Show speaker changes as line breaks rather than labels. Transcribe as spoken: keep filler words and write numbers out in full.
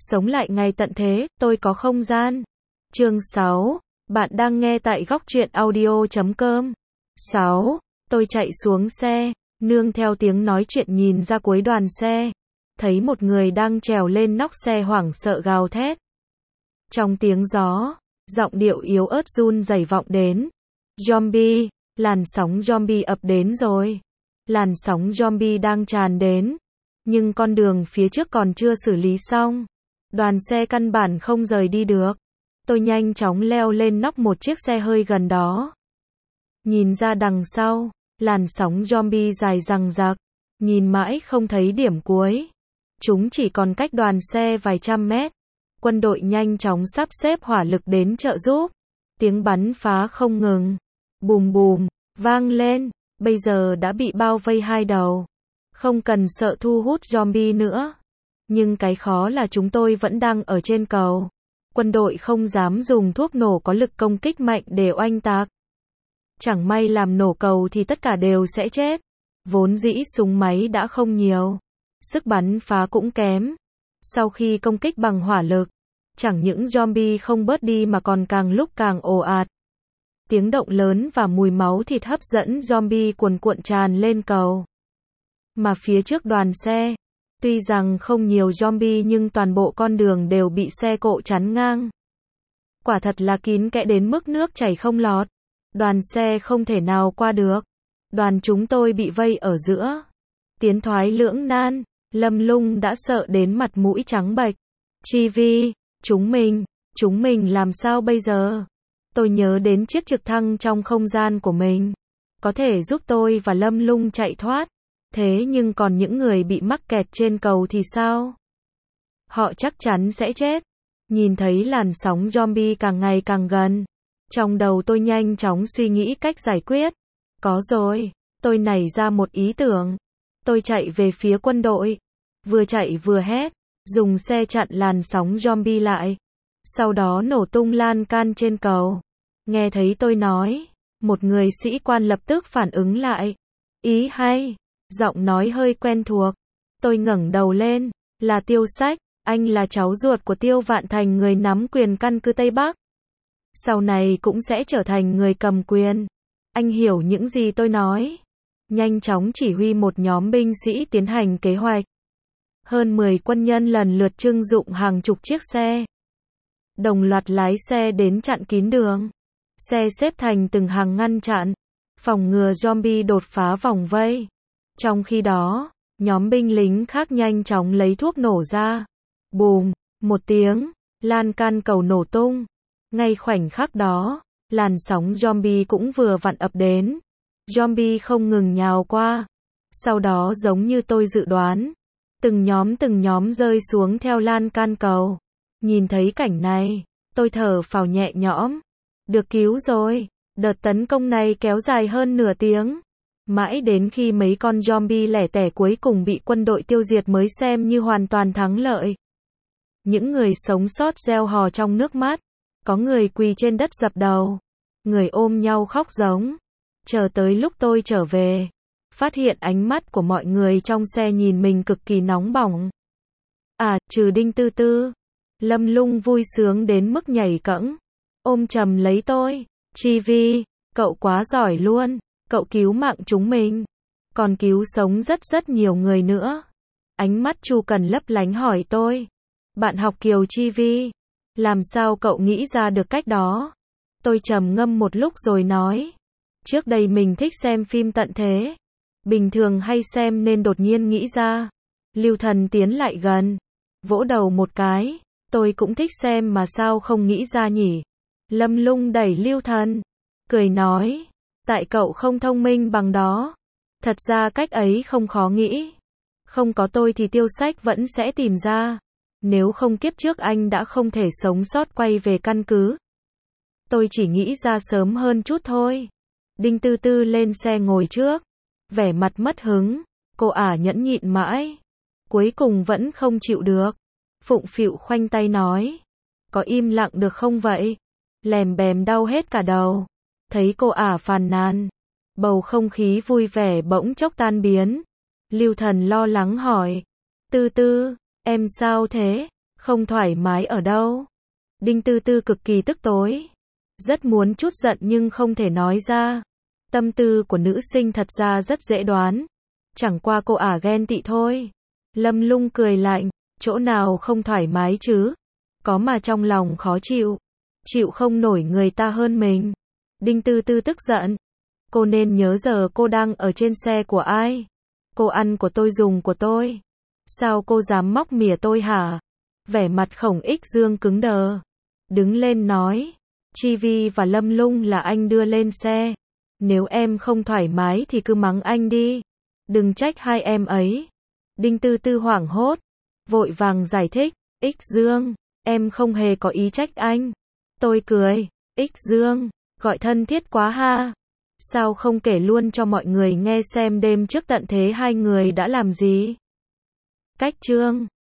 Sống lại ngày tận thế, tôi có không gian. Chương sáu. Bạn đang nghe tại góc truyện audio chấm com. sáu. Tôi chạy xuống xe, nương theo tiếng nói chuyện nhìn ra cuối đoàn xe. Thấy một người đang trèo lên nóc xe hoảng sợ gào thét. Trong tiếng gió, giọng điệu yếu ớt run rẩy vọng đến. Zombie, làn sóng zombie ập đến rồi. Làn sóng zombie đang tràn đến. Nhưng con đường phía trước còn chưa xử lý xong. Đoàn xe căn bản không rời đi được. Tôi nhanh chóng leo lên nóc một chiếc xe hơi gần đó. Nhìn ra đằng sau, làn sóng zombie dài dằng dặc. Nhìn mãi không thấy điểm cuối. Chúng chỉ còn cách đoàn xe vài trăm mét. Quân đội nhanh chóng sắp xếp hỏa lực đến trợ giúp. Tiếng bắn phá không ngừng. Bùm bùm, vang lên. Bây giờ đã bị bao vây hai đầu. Không cần sợ thu hút zombie nữa. Nhưng cái khó là chúng tôi vẫn đang ở trên cầu. Quân đội không dám dùng thuốc nổ có lực công kích mạnh để oanh tạc. Chẳng may làm nổ cầu thì tất cả đều sẽ chết. Vốn dĩ súng máy đã không nhiều. Sức bắn phá cũng kém. Sau khi công kích bằng hỏa lực, chẳng những zombie không bớt đi mà còn càng lúc càng ồ ạt. Tiếng động lớn và mùi máu thịt hấp dẫn zombie cuồn cuộn tràn lên cầu. Mà phía trước đoàn xe, tuy rằng không nhiều zombie nhưng toàn bộ con đường đều bị xe cộ chắn ngang. Quả thật là kín kẽ đến mức nước chảy không lọt. Đoàn xe không thể nào qua được. Đoàn chúng tôi bị vây ở giữa. Tiến thoái lưỡng nan, Lâm Lung đã sợ đến mặt mũi trắng bệch. Chi Vi, chúng mình, chúng mình làm sao bây giờ? Tôi nhớ đến chiếc trực thăng trong không gian của mình. Có thể giúp tôi và Lâm Lung chạy thoát. Thế nhưng còn những người bị mắc kẹt trên cầu thì sao? Họ chắc chắn sẽ chết. Nhìn thấy làn sóng zombie càng ngày càng gần. Trong đầu tôi nhanh chóng suy nghĩ cách giải quyết. Có rồi, tôi nảy ra một ý tưởng. Tôi chạy về phía quân đội. Vừa chạy vừa hét, dùng xe chặn làn sóng zombie lại. Sau đó nổ tung lan can trên cầu. Nghe thấy tôi nói, một người sĩ quan lập tức phản ứng lại. Ý hay, giọng nói hơi quen thuộc. Tôi ngẩng đầu lên, là Tiêu Sách, anh là cháu ruột của Tiêu Vạn Thành, người nắm quyền căn cứ Tây Bắc. Sau này cũng sẽ trở thành người cầm quyền. Anh hiểu những gì tôi nói. Nhanh chóng chỉ huy một nhóm binh sĩ tiến hành kế hoạch. Hơn mười quân nhân lần lượt trưng dụng hàng chục chiếc xe. Đồng loạt lái xe đến chặn kín đường. Xe xếp thành từng hàng ngăn chặn, phòng ngừa zombie đột phá vòng vây. Trong khi đó, nhóm binh lính khác nhanh chóng lấy thuốc nổ ra. Bùm, một tiếng, lan can cầu nổ tung. Ngay khoảnh khắc đó, làn sóng zombie cũng vừa vặn ập đến. Zombie không ngừng nhào qua. Sau đó giống như tôi dự đoán, từng nhóm từng nhóm rơi xuống theo lan can cầu. Nhìn thấy cảnh này, tôi thở phào nhẹ nhõm. Được cứu rồi. Đợt tấn công này kéo dài hơn nửa tiếng. Mãi đến khi mấy con zombie lẻ tẻ cuối cùng bị quân đội tiêu diệt mới xem như hoàn toàn thắng lợi. Những người sống sót reo hò trong nước mắt. Có người quỳ trên đất dập đầu. Người ôm nhau khóc giống. Chờ tới lúc tôi trở về, phát hiện ánh mắt của mọi người trong xe nhìn mình cực kỳ nóng bỏng. À, trừ Đinh Tư Tư. Lâm Lung vui sướng đến mức nhảy cẫng. Ôm chầm lấy tôi. Chi Vi, cậu quá giỏi luôn. Cậu cứu mạng chúng mình. Còn cứu sống rất rất nhiều người nữa. Ánh mắt Chu Cần lấp lánh hỏi tôi. Bạn học Kiều Chi Vi. Làm sao cậu nghĩ ra được cách đó? Tôi trầm ngâm một lúc rồi nói. Trước đây mình thích xem phim tận thế. Bình thường hay xem nên đột nhiên nghĩ ra. Lưu Thần tiến lại gần. Vỗ đầu một cái. Tôi cũng thích xem mà sao không nghĩ ra nhỉ? Lâm Lung đẩy Lưu Thần. Cười nói. Tại cậu không thông minh bằng đó. Thật ra cách ấy không khó nghĩ. Không có tôi thì Tiêu Sách vẫn sẽ tìm ra. Nếu không kiếp trước anh đã không thể sống sót quay về căn cứ. Tôi chỉ nghĩ ra sớm hơn chút thôi. Đinh Tư Tư lên xe ngồi trước. Vẻ mặt mất hứng. Cô ả nhẫn nhịn mãi. Cuối cùng vẫn không chịu được. Phụng phịu khoanh tay nói. Có im lặng được không vậy? Lèm bèm đau hết cả đầu. Thấy cô ả phàn nàn. Bầu không khí vui vẻ bỗng chốc tan biến. Lưu Thần lo lắng hỏi. Tư Tư, em sao thế? Không thoải mái ở đâu? Đinh Tư Tư cực kỳ tức tối. Rất muốn chút giận nhưng không thể nói ra. Tâm tư của nữ sinh thật ra rất dễ đoán. Chẳng qua cô ả ghen tị thôi. Lâm Lung cười lạnh, chỗ nào không thoải mái chứ? Có mà trong lòng khó chịu. Chịu không nổi người ta hơn mình. Đinh Tư Tư tức giận. Cô nên nhớ giờ cô đang ở trên xe của ai? Cô ăn của tôi dùng của tôi. Sao cô dám móc mỉa tôi hả? Vẻ mặt Khổng Ích Dương cứng đờ. Đứng lên nói. Chi Vi và Lâm Lung là anh đưa lên xe. Nếu em không thoải mái thì cứ mắng anh đi. Đừng trách hai em ấy. Đinh Tư Tư hoảng hốt. Vội vàng giải thích. Ích Dương, em không hề có ý trách anh. Tôi cười. Ích Dương, gọi thân thiết quá ha. Sao không kể luôn cho mọi người nghe xem đêm trước tận thế hai người đã làm gì? Cách chương